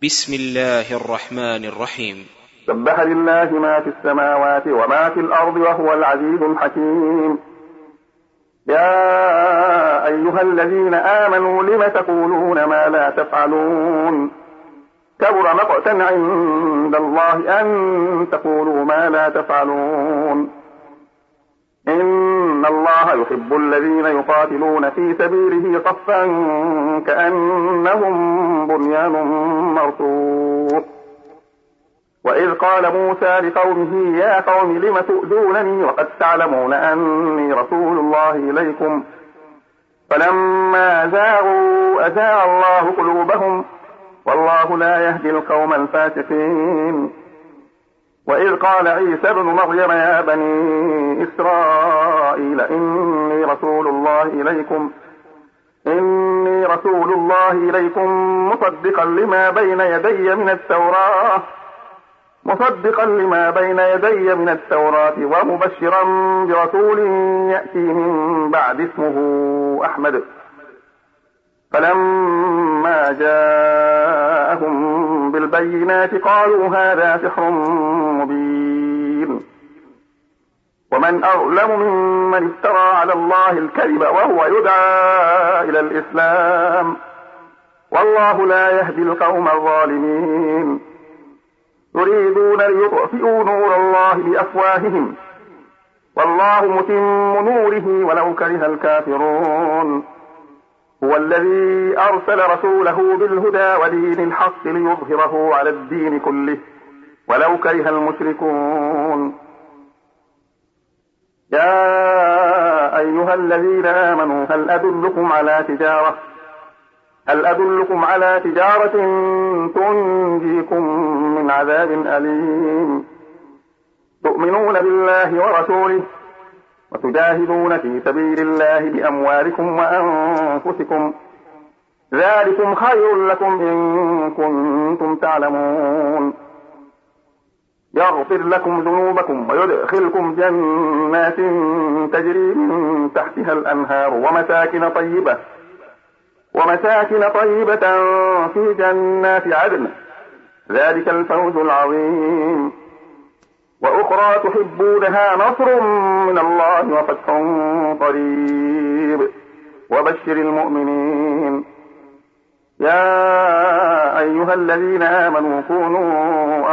بسم الله الرحمن الرحيم. سبح لله ما في السماوات وما في الأرض وهو العزيز الحكيم. يا أيها الذين آمنوا لم تقولون ما لا تفعلون كبر مقتا عند الله أن تقولوا ما لا تفعلون. إن الله يحب الذين يقاتلون في سبيله صفا كأنهم بنيان مرصوص. وإذ قال موسى لقومه يا قوم لم تؤذونني وقد تعلمون أني رسول الله إليكم فلما زاغوا أزاغ الله قلوبهم والله لا يهدي القوم الفاسقين. وإذ قال عيسى ابن مريم يا بني إسرائيل إني رسول الله إليكم مصدقا لما بين يدي من التوراة ومبشرا برسول يأتي من بعد اسمه أحمد. فلما جاءهم بالبينات قالوا هذا سحر مبين. ومن أظلم ممن افترى على الله الكذب وهو يدعى إلى الإسلام والله لا يهدي القوم الظالمين. يريدون ليطفئوا نور الله بأفواههم والله متم نوره ولو كره الكافرون. هو الذي أرسل رسوله بالهدى ودين الحق ليظهره على الدين كله ولو كره المشركون. يا أيها الذين آمنوا هل أدلكم على تجارة تنجيكم من عذاب أليم تؤمنون بالله ورسوله وتجاهدون في سبيل الله بأموالكم وأنفسكم ذلكم خير لكم إن كنتم تعلمون. يغفر لكم ذنوبكم ويدخلكم جنات تجري من تحتها الأنهار ومساكن طيبة في جنات عدن ذلك الفوز العظيم. وأخرى تحبونها نصر من الله وفتح قريب وبشر المؤمنين. يا أيها الذين آمنوا كونوا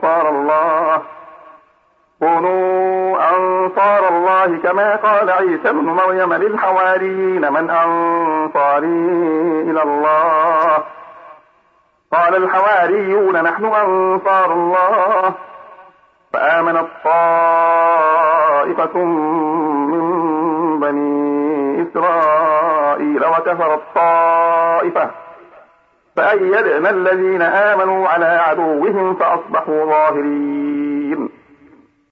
أنصار الله كما قال عيسى ابن مريم للحواريين من أنصاري إلى الله قال الحواريون نحن أنصار الله. فآمنت طائفة من بني إسرائيل وكفرت طائفة فأيدنا الذين آمنوا على عدوهم فأصبحوا ظاهرين.